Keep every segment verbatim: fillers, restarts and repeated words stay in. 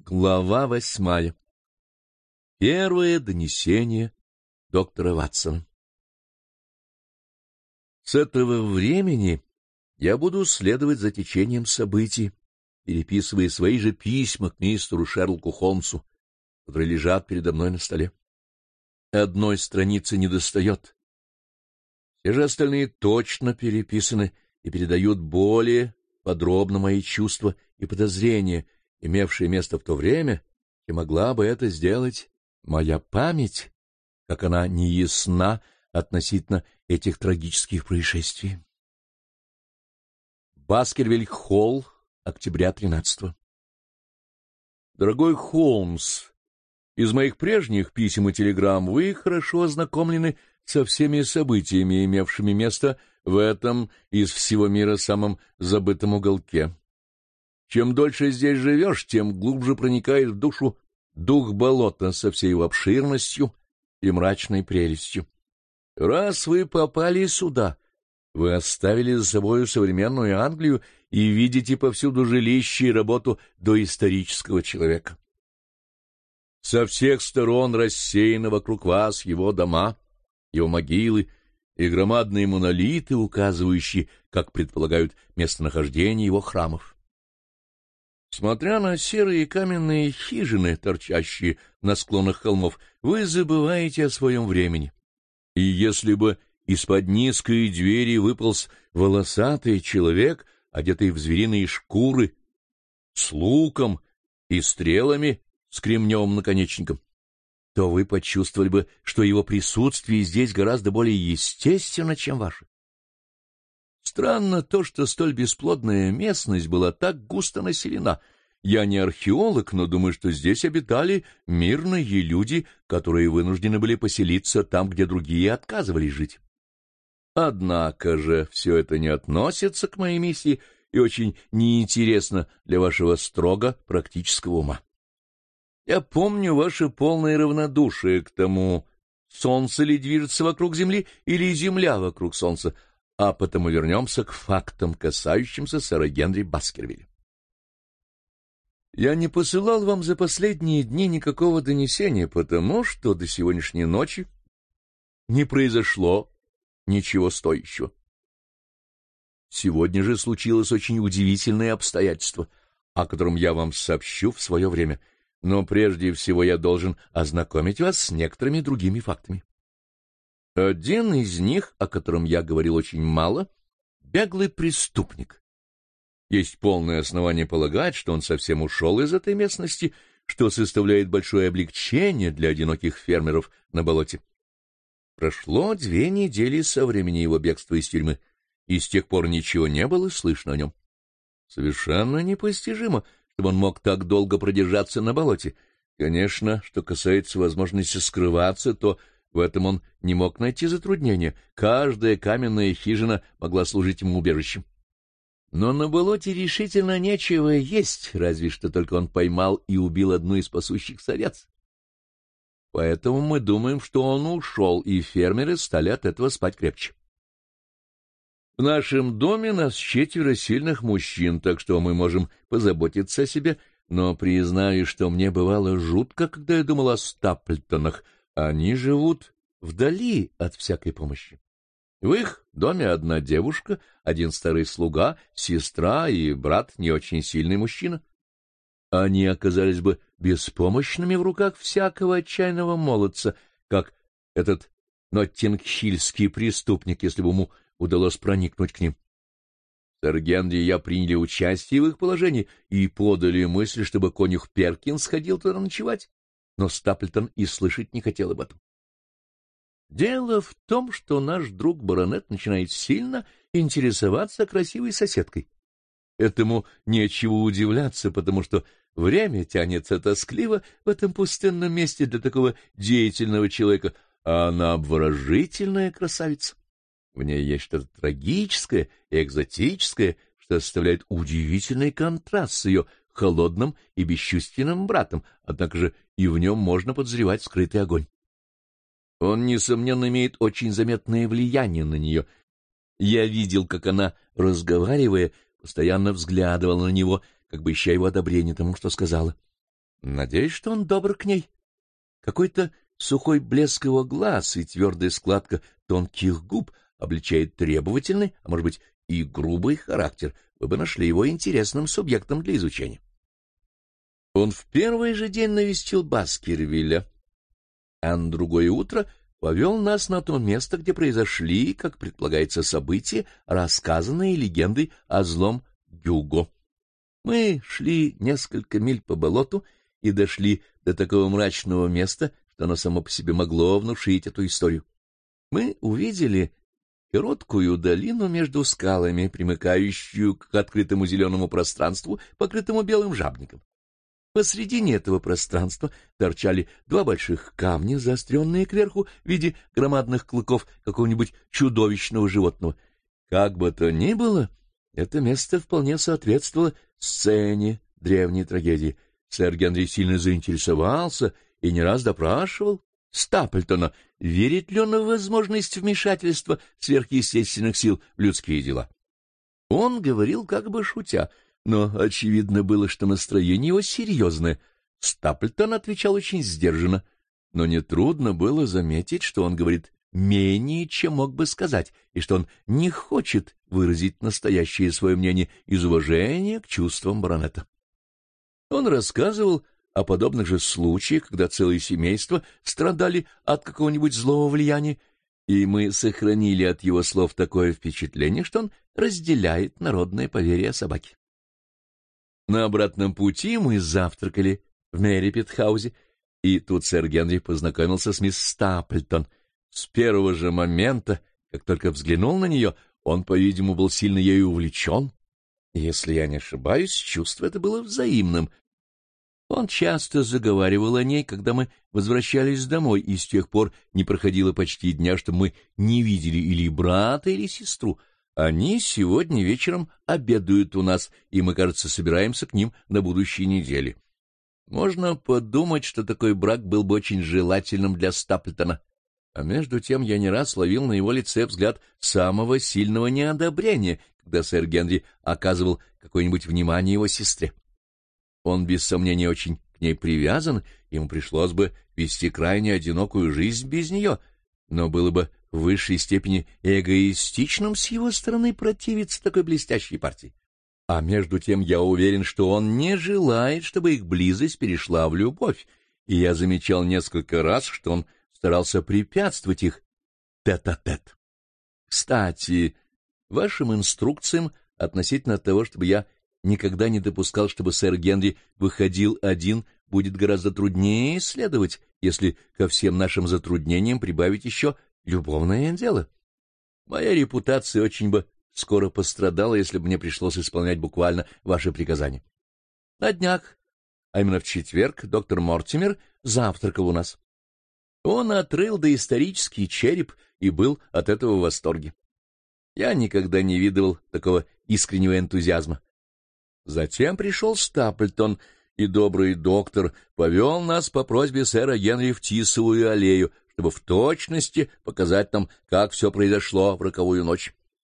Глава восьмая. Первое донесение доктора Ватсона. С этого времени я буду следовать за течением событий, переписывая свои же письма к мистеру Шерлоку Холмсу, которые лежат передо мной на столе. Одной страницы недостает. Все же остальные точно переписаны и передают более подробно мои чувства и подозрения, имевшие место в то время, и могла бы это сделать моя память, как она неясна относительно этих трагических происшествий. Баскервиль-Холл, октября тринадцатого. Дорогой Холмс, из моих прежних писем и телеграмм вы хорошо ознакомлены со всеми событиями, имевшими место в этом из всего мира самом забытом уголке. Чем дольше здесь живешь, тем глубже проникаешь в душу дух болота со всей его обширностью и мрачной прелестью. Раз вы попали сюда, вы оставили за собою современную Англию и видите повсюду жилище и работу доисторического человека. Со всех сторон рассеяны вокруг вас его дома, его могилы и громадные монолиты, указывающие, как предполагают, местонахождение его храмов. Смотря на серые каменные хижины, торчащие на склонах холмов, вы забываете о своем времени. И если бы из-под низкой двери выполз волосатый человек, одетый в звериные шкуры, с луком и стрелами с кремневым наконечником, то вы почувствовали бы, что его присутствие здесь гораздо более естественно, чем ваше. Странно то, что столь бесплодная местность была так густо населена. Я не археолог, но думаю, что здесь обитали мирные люди, которые вынуждены были поселиться там, где другие отказывались жить. Однако же все это не относится к моей миссии и очень неинтересно для вашего строго практического ума. Я помню ваше полное равнодушие к тому, солнце ли движется вокруг Земли или Земля вокруг Солнца, а потому вернемся к фактам, касающимся сэра Генри Баскервилля. Я не посылал вам за последние дни никакого донесения, потому что до сегодняшней ночи не произошло ничего стоящего. Сегодня же случилось очень удивительное обстоятельство, о котором я вам сообщу в свое время, но прежде всего я должен ознакомить вас с некоторыми другими фактами. Один из них, о котором я говорил очень мало, — беглый преступник. Есть полное основание полагать, что он совсем ушел из этой местности, что составляет большое облегчение для одиноких фермеров на болоте. Прошло две недели со времени его бегства из тюрьмы, и с тех пор ничего не было слышно о нем. Совершенно непостижимо, чтобы он мог так долго продержаться на болоте. Конечно, что касается возможности скрываться, то в этом он не мог найти затруднения. Каждая каменная хижина могла служить ему убежищем. Но на болоте решительно нечего есть, разве что только он поймал и убил одну из пасущихся овец. Поэтому мы думаем, что он ушел, и фермеры стали от этого спать крепче. В нашем доме нас четверо сильных мужчин, так что мы можем позаботиться о себе, но признаю, что мне бывало жутко, когда я думал о Стаплтонах. Они живут вдали от всякой помощи. В их доме одна девушка, один старый слуга, сестра и брат, не очень сильный мужчина. Они оказались бы беспомощными в руках всякого отчаянного молодца, как этот ноттингхильский преступник, если бы ему удалось проникнуть к ним. Сэр Генри и я приняли участие в их положении и подали мысль, чтобы конюх Перкинс ходил туда ночевать, но Стаплтон и слышать не хотел об этом. Дело в том, что наш друг баронет начинает сильно интересоваться красивой соседкой. Этому нечего удивляться, потому что время тянется тоскливо в этом пустынном месте для такого деятельного человека, а она обворожительная красавица. В ней есть что-то трагическое и экзотическое, что составляет удивительный контраст с ее холодным и бесчувственным братом, однако же и в нем можно подозревать скрытый огонь. Он, несомненно, имеет очень заметное влияние на нее. Я видел, как она, разговаривая, постоянно взглядывала на него, как бы ища его одобрения тому, что сказала. Надеюсь, что он добр к ней. Какой-то сухой блеск его глаз и твердая складка тонких губ обличает требовательный, а может быть и грубый характер. Вы бы нашли его интересным субъектом для изучения. Он в первый же день навестил Баскервилля, а на другое утро повел нас на то место, где произошли, как предполагается, события, рассказанные легендой о злом Гюго. Мы шли несколько миль по болоту и дошли до такого мрачного места, что оно само по себе могло внушить эту историю. Мы увидели короткую долину между скалами, примыкающую к открытому зеленому пространству, покрытому белым жабником. Посредине этого пространства торчали два больших камня, заостренные кверху в виде громадных клыков какого-нибудь чудовищного животного. Как бы то ни было, это место вполне соответствовало сцене древней трагедии. Сэр Генри сильно заинтересовался и не раз допрашивал Стаплтона, верит ли он в возможность вмешательства сверхъестественных сил в людские дела. Он говорил как бы шутя, но очевидно было, что настроение его серьезное. Стаплтон отвечал очень сдержанно, но нетрудно было заметить, что он говорит менее, чем мог бы сказать, и что он не хочет выразить настоящее свое мнение из уважения к чувствам баронета. Он рассказывал о подобных же случаях, когда целые семейства страдали от какого-нибудь злого влияния, и мы сохранили от его слов такое впечатление, что он разделяет народное поверье о собаке. На обратном пути мы завтракали в Меррипетхаузе, и тут сэр Генри познакомился с мисс Стаплтон. С первого же момента, как только взглянул на нее, он, по-видимому, был сильно ею увлечен. Если я не ошибаюсь, чувство это было взаимным. Он часто заговаривал о ней, когда мы возвращались домой, и с тех пор не проходило почти дня, что мы не видели или брата, или сестру. Они сегодня вечером обедают у нас, и мы, кажется, собираемся к ним на будущей неделе. Можно подумать, что такой брак был бы очень желательным для Стаплтона. А между тем я не раз ловил на его лице взгляд самого сильного неодобрения, когда сэр Генри оказывал какое-нибудь внимание его сестре. Он, без сомнения, очень к ней привязан, ему пришлось бы вести крайне одинокую жизнь без нее, но было бы в высшей степени эгоистичным с его стороны противиться такой блестящей партии. А между тем я уверен, что он не желает, чтобы их близость перешла в любовь, и я замечал несколько раз, что он старался препятствовать их тет-а-тет. Кстати, вашим инструкциям относительно того, чтобы я никогда не допускал, чтобы сэр Генри выходил один, будет гораздо труднее исследовать, если ко всем нашим затруднениям прибавить еще любовное дело. Моя репутация очень бы скоро пострадала, если бы мне пришлось исполнять буквально ваши приказания. На днях, а именно в четверг, доктор Мортимер завтракал у нас. Он отрыл доисторический череп и был от этого в восторге. Я никогда не видывал такого искреннего энтузиазма. Затем пришел Стаплтон, и добрый доктор повел нас по просьбе сэра Генри в Тисовую аллею, чтобы в точности показать нам, как все произошло в роковую ночь.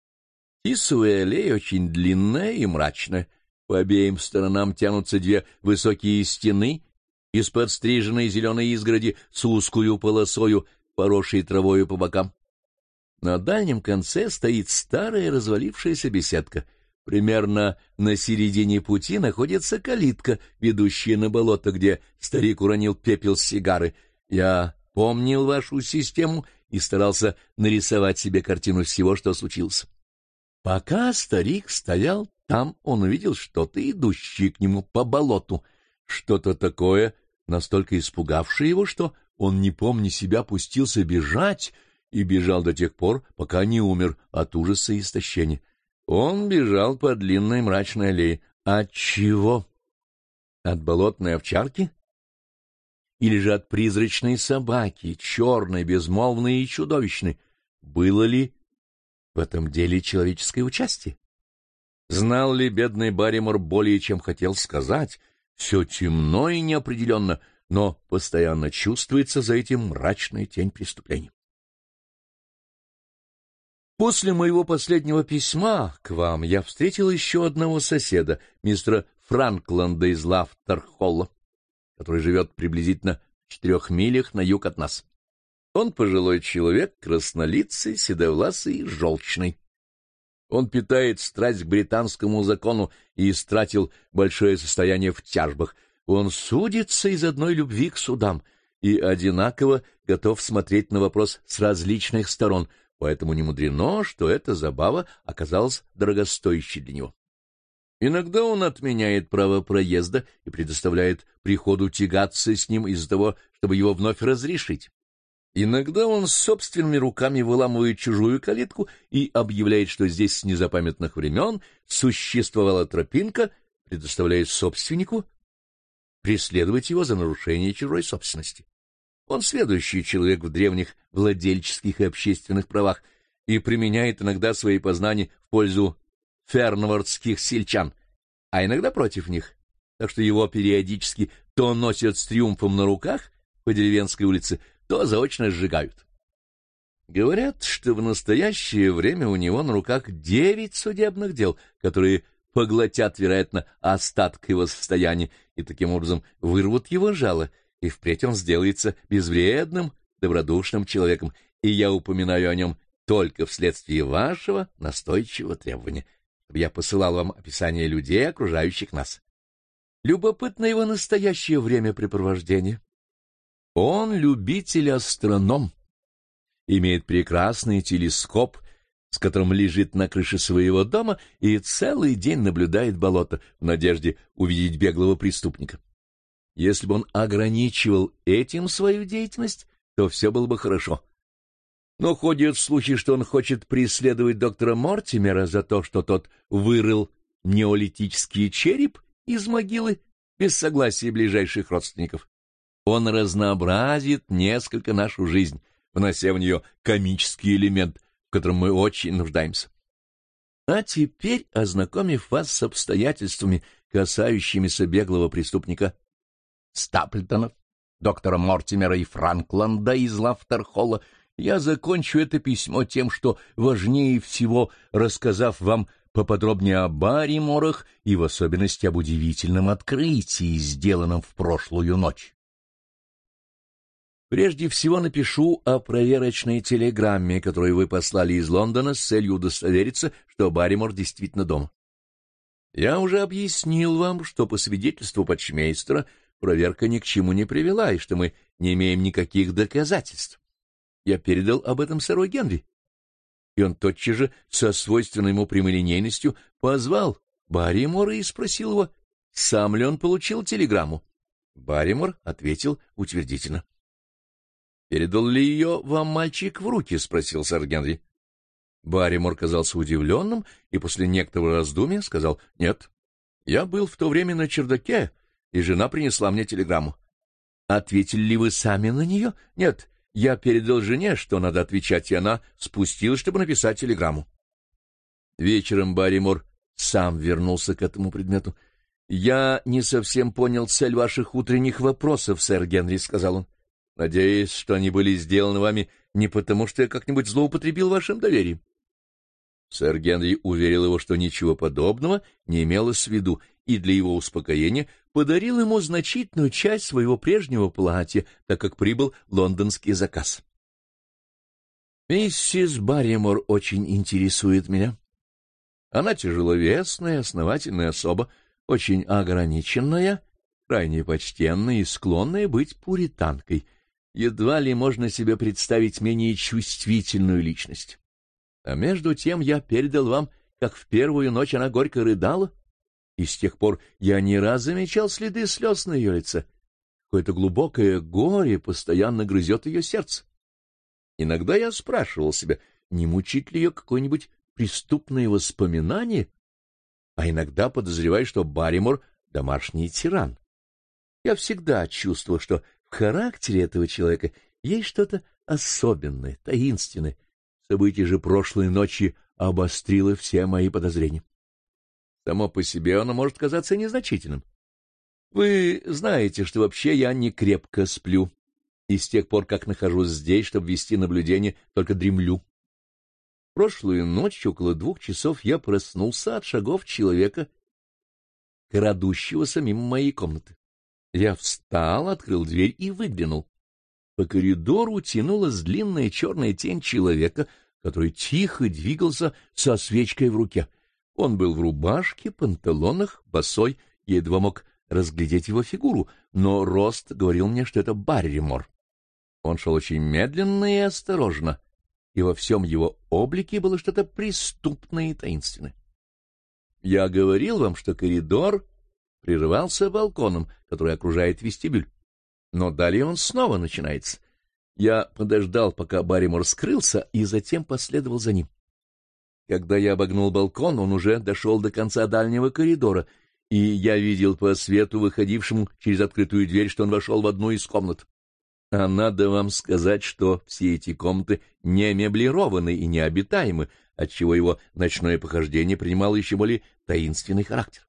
Тисовая аллея очень длинная и мрачная. По обеим сторонам тянутся две высокие стены из подстриженной зеленой изгороди с узкую полосою, поросшей травою по бокам. На дальнем конце стоит старая развалившаяся беседка. Примерно на середине пути находится калитка, ведущая на болото, где старик уронил пепел с сигары. Я помнил вашу систему и старался нарисовать себе картину всего, что случилось. Пока старик стоял там, он увидел что-то, идущее к нему по болоту, что-то такое, настолько испугавшее его, что он, не помня себя, пустился бежать и бежал до тех пор, пока не умер от ужаса и истощения. Он бежал по длинной мрачной аллее. От чего? От болотной овчарки? Или же от призрачной собаки, черной, безмолвной и чудовищной? Было ли в этом деле человеческое участие? Знал ли бедный Барримор более, чем хотел сказать? Все темно и неопределенно, но постоянно чувствуется за этим мрачная тень преступления. После моего последнего письма к вам я встретил еще одного соседа, мистера Франкланда из Лафтер-Холла. который живет приблизительно в четырех милях на юг от нас. Он пожилой человек, краснолицый, седовласый, желчный. Он питает страсть к британскому закону и истратил большое состояние в тяжбах. Он судится из одной любви к судам и одинаково готов смотреть на вопрос с различных сторон, поэтому не мудрено, что эта забава оказалась дорогостоящей для него. Иногда он отменяет право проезда и предоставляет приходу тягаться с ним из-за того, чтобы его вновь разрешить. Иногда он собственными руками выламывает чужую калитку и объявляет, что здесь с незапамятных времен существовала тропинка, предоставляя собственнику преследовать его за нарушение чужой собственности. Он следующий человек в древних владельческих и общественных правах и применяет иногда свои познания в пользу фернвордских сельчан, а иногда против них, так что его периодически то носят с триумфом на руках по деревенской улице, то заочно сжигают. Говорят, что в настоящее время у него на руках девять судебных дел, которые поглотят, вероятно, остаток его состояния и таким образом вырвут его жало, и впредь он сделается безвредным, добродушным человеком, и я упоминаю о нем только вследствие вашего настойчивого требования, чтобы я посылал вам описание людей, окружающих нас. Любопытно его настоящее времяпрепровождение. Он любитель-астроном, имеет прекрасный телескоп, с которым лежит на крыше своего дома и целый день наблюдает болото в надежде увидеть беглого преступника. Если бы он ограничивал этим свою деятельность, то все было бы хорошо. Но ходят слухи, что он хочет преследовать доктора Мортимера за то, что тот вырыл неолитический череп из могилы без согласия ближайших родственников. Он разнообразит несколько нашу жизнь, внося в нее комический элемент, в котором мы очень нуждаемся. А теперь, ознакомив вас с обстоятельствами, касающимися беглого преступника Стаплтонов, доктора Мортимера и Франкланда из Лафтерхолла, я закончу это письмо тем, что важнее всего, рассказав вам поподробнее о Барриморах и в особенности об удивительном открытии, сделанном в прошлую ночь. Прежде всего напишу о проверочной телеграмме, которую вы послали из Лондона с целью удостовериться, что Барримор действительно дома. Я уже объяснил вам, что по свидетельству почмейстера проверка ни к чему не привела, и что мы не имеем никаких доказательств. Я передал об этом сэру Генри, и он тотчас же со свойственной ему прямолинейностью позвал Барримора и спросил его, сам ли он получил телеграмму. Барримор ответил утвердительно. — Передал ли ее вам мальчик в руки? — спросил сэр Генри. Барримор казался удивленным и после некоторого раздумья сказал: — Нет, я был в то время на чердаке, и жена принесла мне телеграмму. — Ответили ли вы сами на нее? — Нет, я передал жене, что надо отвечать, и она спустилась, чтобы написать телеграмму. Вечером Барримор сам вернулся к этому предмету. — Я не совсем понял цель ваших утренних вопросов, сэр Генри, — сказал он. — Надеюсь, что они были сделаны вами не потому, что я как-нибудь злоупотребил вашим доверием. Сэр Генри уверил его, что ничего подобного не имелось в виду, и для его успокоения подарил ему значительную часть своего прежнего платья, так как прибыл лондонский заказ. Миссис Барримор очень интересует меня. Она тяжеловесная, основательная особа, очень ограниченная, крайне почтенная и склонная быть пуританкой. Едва ли можно себе представить менее чувствительную личность. А между тем я передал вам, как в первую ночь она горько рыдала, и с тех пор я не раз замечал следы слез на ее лице. Какое-то глубокое горе постоянно грызет ее сердце. Иногда я спрашивал себя, не мучит ли ее какое-нибудь преступное воспоминание, а иногда подозреваю, что Барримор — домашний тиран. Я всегда чувствовал, что в характере этого человека есть что-то особенное, таинственное. Событие же прошлой ночи обострило все мои подозрения. Само по себе оно может казаться незначительным. Вы знаете, что вообще я не крепко сплю, и с тех пор, как нахожусь здесь, чтобы вести наблюдение, только дремлю. Прошлую ночь около двух часов я проснулся от шагов человека, крадущегося мимо моей комнаты. Я встал, открыл дверь и выглянул. По коридору тянулась длинная черная тень человека, который тихо двигался со свечкой в руке. Он был в рубашке, панталонах, босой, я едва мог разглядеть его фигуру, но рост говорил мне, что это Барримор. Он шел очень медленно и осторожно, и во всем его облике было что-то преступное и таинственное. Я говорил вам, что коридор прерывался балконом, который окружает вестибюль. Но далее он снова начинается. Я подождал, пока Барримор скрылся, и затем последовал за ним. Когда я обогнул балкон, он уже дошел до конца дальнего коридора, и я видел по свету, выходившему через открытую дверь, что он вошел в одну из комнат. А надо вам сказать, что все эти комнаты не меблированы и необитаемы, отчего его ночное похождение принимало еще более таинственный характер.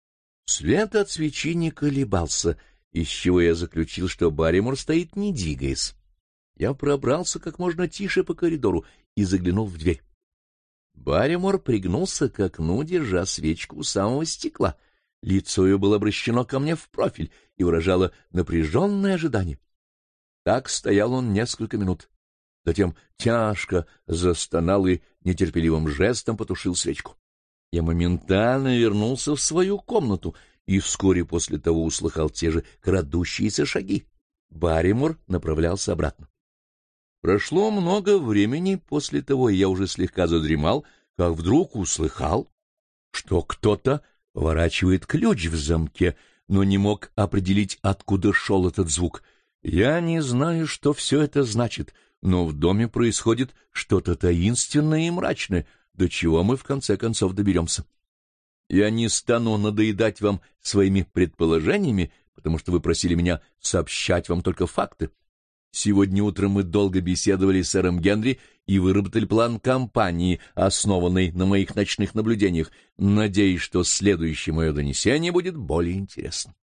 Свет от свечи не колебался, из чего я заключил, что Барримор стоит, не двигаясь. Я пробрался как можно тише по коридору и заглянул в дверь. Барримор пригнулся к окну, держа свечку у самого стекла. Лицо ее было обращено ко мне в профиль и выражало напряженное ожидание. Так стоял он несколько минут. Затем тяжко застонал и нетерпеливым жестом потушил свечку. Я моментально вернулся в свою комнату и вскоре после того услыхал те же крадущиеся шаги. Барримор направлялся обратно. Прошло много времени после того, и я уже слегка задремал, как вдруг услыхал, что кто-то поворачивает ключ в замке, но не мог определить, откуда шел этот звук. Я не знаю, что все это значит, но в доме происходит что-то таинственное и мрачное, до чего мы в конце концов доберемся. Я не стану надоедать вам своими предположениями, потому что вы просили меня сообщать вам только факты. Сегодня утром мы долго беседовали с сэром Генри и выработали план кампании, основанный на моих ночных наблюдениях. Надеюсь, что следующее мое донесение будет более интересным.